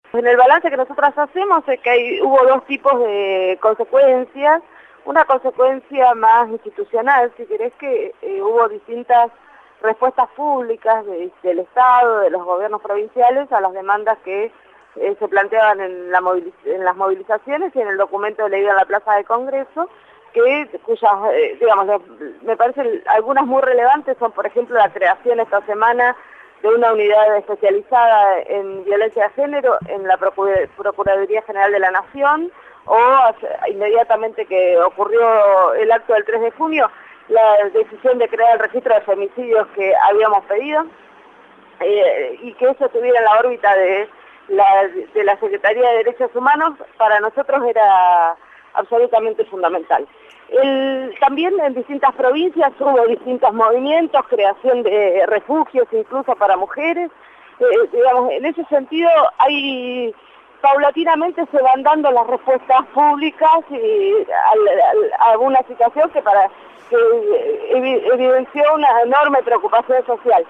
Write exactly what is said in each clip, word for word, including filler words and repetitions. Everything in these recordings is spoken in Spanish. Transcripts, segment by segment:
En el balance que nosotras hacemos es que hay, hubo dos tipos de consecuencias. Una consecuencia más institucional, si querés, que eh, hubo distintas respuestas públicas de, del Estado, de los gobiernos provinciales, a las demandas que eh, se planteaban en, la moviliz en las movilizaciones y en el documento leído en la Plaza del Congreso, que cuyas, eh, digamos, me parecen algunas muy relevantes, son por ejemplo la creación esta semana de una unidad especializada en violencia de género en la Procuraduría General de la Nación, o inmediatamente que ocurrió el acto del tres de junio, la decisión de crear el registro de femicidios que habíamos pedido, eh, y que eso estuviera en la órbita de la, de la Secretaría de Derechos Humanos, para nosotros era absolutamente fundamental. El, también en distintas provincias hubo distintos movimientos, creación de refugios incluso para mujeres. Eh, digamos, en ese sentido hay paulatinamente se van dando las respuestas públicas y a, a, a una situación que para que evidenció una enorme preocupación social.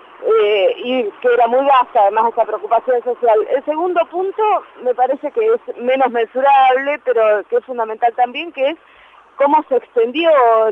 Eh, y que era muy vasta además esa preocupación social. El segundo punto me parece que es menos mensurable, pero que es fundamental también, que es cómo se extendió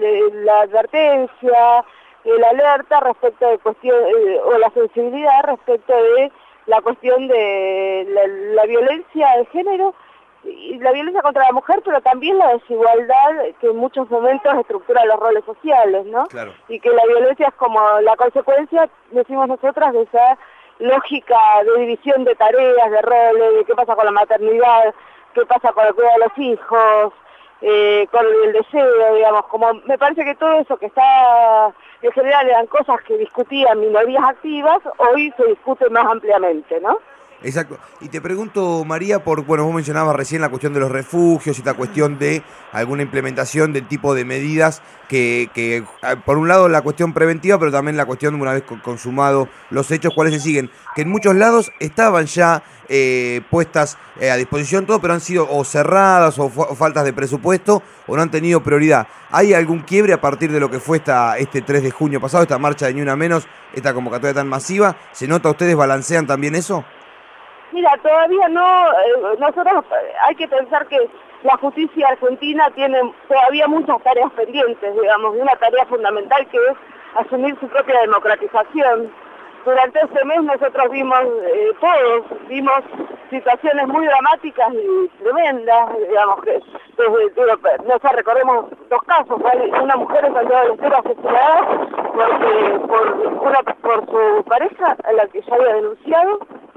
la advertencia, la alerta respecto de cuestión, eh, o la sensibilidad respecto de la cuestión de la, la violencia de género y la violencia contra la mujer, pero también la desigualdad que en muchos momentos estructura los roles sociales, ¿no? Claro. Y que la violencia es como la consecuencia, decimos nosotras, de esa lógica de división de tareas, de roles, de qué pasa con la maternidad, qué pasa con el cuidado de los hijos, eh, con el deseo, digamos, como me parece que todo eso que está, en general eran cosas que discutían minorías activas, hoy se discute más ampliamente, ¿no? Exacto. Y te pregunto, María, por, bueno, vos mencionabas recién la cuestión de los refugios y la cuestión de alguna implementación del tipo de medidas que, que, por un lado, la cuestión preventiva, pero también la cuestión, una vez consumado los hechos, cuáles se siguen. Que en muchos lados estaban ya eh, puestas eh, a disposición todo, pero han sido o cerradas o, o faltas de presupuesto o no han tenido prioridad. ¿Hay algún quiebre a partir de lo que fue esta, este tres de junio pasado, esta marcha de Ni Una Menos, esta convocatoria tan masiva? ¿Se nota, ustedes balancean también eso? Mira, todavía no, eh, nosotros hay que pensar que la justicia argentina tiene todavía muchas tareas pendientes, digamos, y una tarea fundamental que es asumir su propia democratización. Durante este mes nosotros vimos, eh, todos, vimos situaciones muy dramáticas y tremendas, digamos, que desde, no sé, recordemos dos casos, ¿vale? Una mujer en Santiago del Estero asesinada porque, por, una, por su pareja, a la que ya había denunciado,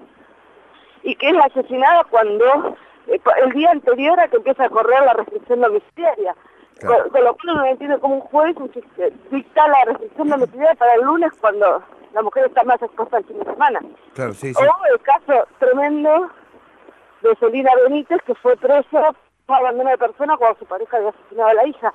y que es asesinada cuando, eh, el día anterior a que empieza a correr la restricción domiciliaria. Claro. Con, con lo cual uno no entiende cómo un juez dicta la restricción domiciliaria para el lunes cuando la mujer está más expuesta al fin de semana. Claro, sí, sí. O el caso tremendo de Celina Benítez, que fue presa por abandono de persona cuando su pareja había asesinado a la hija.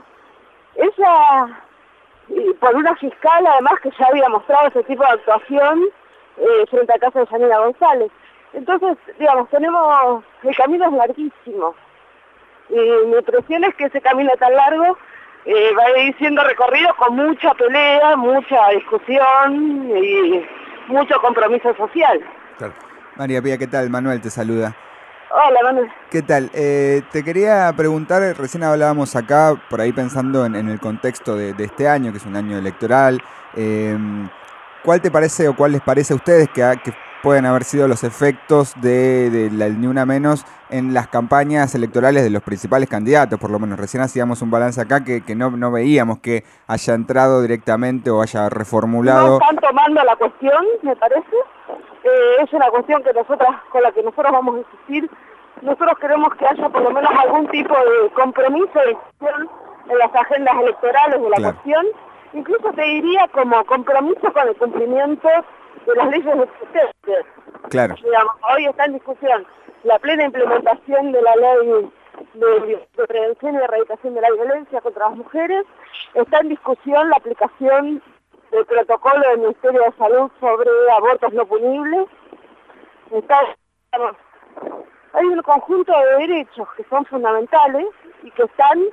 Ella, y por una fiscal además que ya había mostrado ese tipo de actuación eh, frente al caso de Yanina González. Entonces, digamos, tenemos, el camino es larguísimo, y mi impresión es que ese camino tan largo eh, va a ir siendo recorrido con mucha pelea, mucha discusión y mucho compromiso social. Claro. María Pía, ¿qué tal? Manuel te saluda. Hola, Manuel. ¿Qué tal? Eh, te quería preguntar, recién hablábamos acá, por ahí pensando en, en el contexto de, de este año, que es un año electoral, eh, ¿cuál te parece o cuál les parece a ustedes que, que pueden haber sido los efectos de, de la Ni Una Menos en las campañas electorales de los principales candidatos? Por lo menos recién hacíamos un balance acá que, que no, no veíamos que haya entrado directamente o haya reformulado. No están tomando la cuestión, me parece. Eh, es una cuestión que nosotras, con la que nosotros vamos a insistir. Nosotros queremos que haya por lo menos algún tipo de compromiso de decisión en las agendas electorales de la claro. cuestión. Incluso te diría como compromiso con el cumplimiento de las leyes existentes. Claro. Digamos, hoy está en discusión la plena implementación de la ley de, de prevención y erradicación de la violencia contra las mujeres, está en discusión la aplicación del protocolo del Ministerio de Salud sobre abortos no punibles, está, digamos, hay un conjunto de derechos que son fundamentales y que están,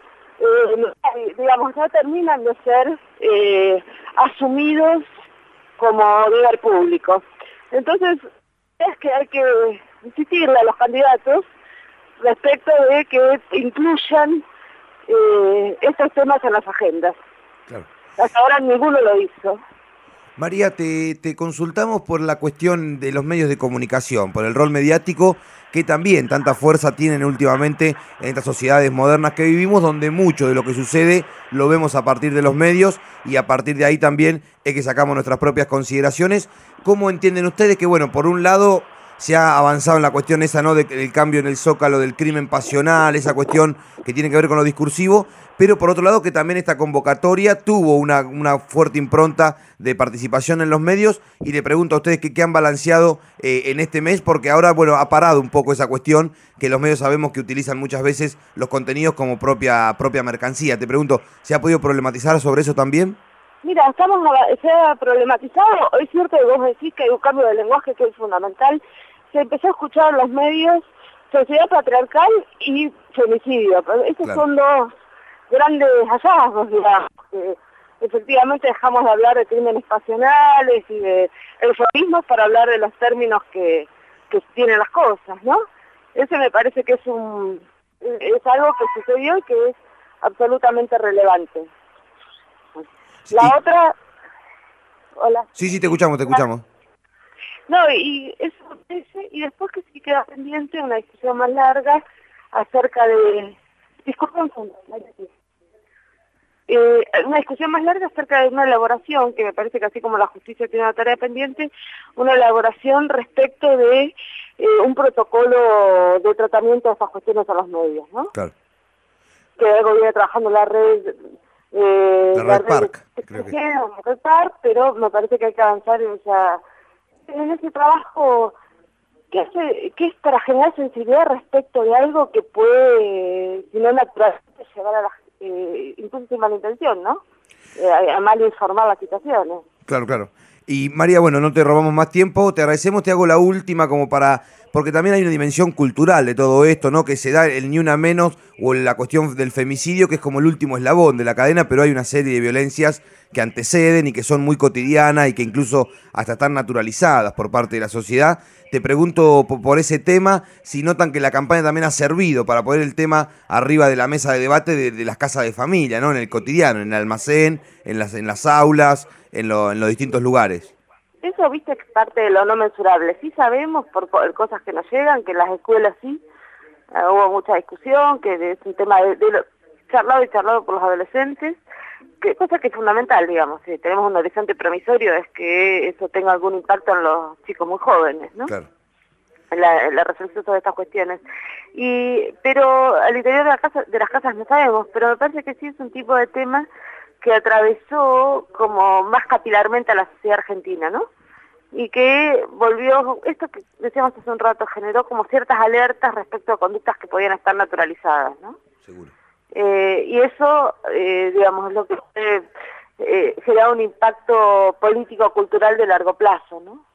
eh, digamos, no terminan de ser eh, asumidos como deber público. Entonces, es que hay que insistirle a los candidatos respecto de que incluyan eh, estos temas en las agendas. Claro. Hasta ahora ninguno lo hizo. María, te, te consultamos por la cuestión de los medios de comunicación, por el rol mediático que también tanta fuerza tienen últimamente en estas sociedades modernas que vivimos, donde mucho de lo que sucede lo vemos a partir de los medios y a partir de ahí también es que sacamos nuestras propias consideraciones. ¿Cómo entienden ustedes que, bueno, por un lado se ha avanzado en la cuestión esa, ¿no?, del cambio en el zócalo del crimen pasional, esa cuestión que tiene que ver con lo discursivo, pero por otro lado que también esta convocatoria tuvo una, una fuerte impronta de participación en los medios? Y le pregunto a ustedes que qué han balanceado eh, en este mes, porque ahora, bueno, ha parado un poco esa cuestión, que los medios sabemos que utilizan muchas veces los contenidos como propia, propia mercancía. Te pregunto, ¿se ha podido problematizar sobre eso también? Mira, estamos se ha problematizado. Es cierto que vos decís que hay un cambio de lenguaje que es fundamental. Se empezó a escuchar en los medios sociedad patriarcal y femicidio. Esos claro. son dos grandes hallazgos, digamos. Que efectivamente dejamos de hablar de crímenes pasionales y de eufemismos para hablar de los términos que, que tienen las cosas, ¿no? Ese me parece que es un es algo que sucedió y que es absolutamente relevante. Sí. La otra... Hola. Sí, sí, te escuchamos, te escuchamos. No, y eso y después que sí queda pendiente una discusión más larga acerca de... Disculpen, eh, una discusión más larga acerca de una elaboración, que me parece que así como la justicia tiene una tarea pendiente, una elaboración respecto de eh, un protocolo de tratamiento de esas cuestiones a los medios, ¿no? Claro. Que algo viene trabajando la red... Eh, la Red Park, creo que. La Red Park, pero me parece que hay que avanzar en, esa, en ese trabajo que, hace, que es para generar sensibilidad respecto de algo que puede, si no naturalmente, llevar a la, eh, incluso sin mala intención, ¿no? Eh, a mal informar las situaciones. Claro, claro. Y María, bueno, no te robamos más tiempo, te agradecemos, te hago la última como para... Porque también hay una dimensión cultural de todo esto, ¿no? Que se da el ni una menos o la cuestión del femicidio, que es como el último eslabón de la cadena, pero hay una serie de violencias que anteceden y que son muy cotidianas y que incluso hasta están naturalizadas por parte de la sociedad. Te pregunto por ese tema, si notan que la campaña también ha servido para poner el tema arriba de la mesa de debate de, de las casas de familia, ¿no? En el cotidiano, en el almacén, en las, en las aulas, en, lo, en los distintos lugares. Eso, viste, es parte de lo no mensurable. Sí sabemos por, por cosas que nos llegan, que en las escuelas sí, uh, hubo mucha discusión, que es un tema de, de lo, charlado y charlado por los adolescentes, que cosa que es fundamental, digamos. Si tenemos un horizonte promisorio es que eso tenga algún impacto en los chicos muy jóvenes, ¿no? Claro. En la, en la reflexión sobre estas cuestiones. Y pero al interior de, la casa, de las casas no sabemos, pero me parece que sí es un tipo de tema que atravesó como más capilarmente a la sociedad argentina, ¿no? Y que volvió, esto que decíamos hace un rato, generó como ciertas alertas respecto a conductas que podían estar naturalizadas, ¿no? Seguro. Eh, y eso, eh, digamos, es lo que eh, eh, genera un impacto político-cultural de largo plazo, ¿no?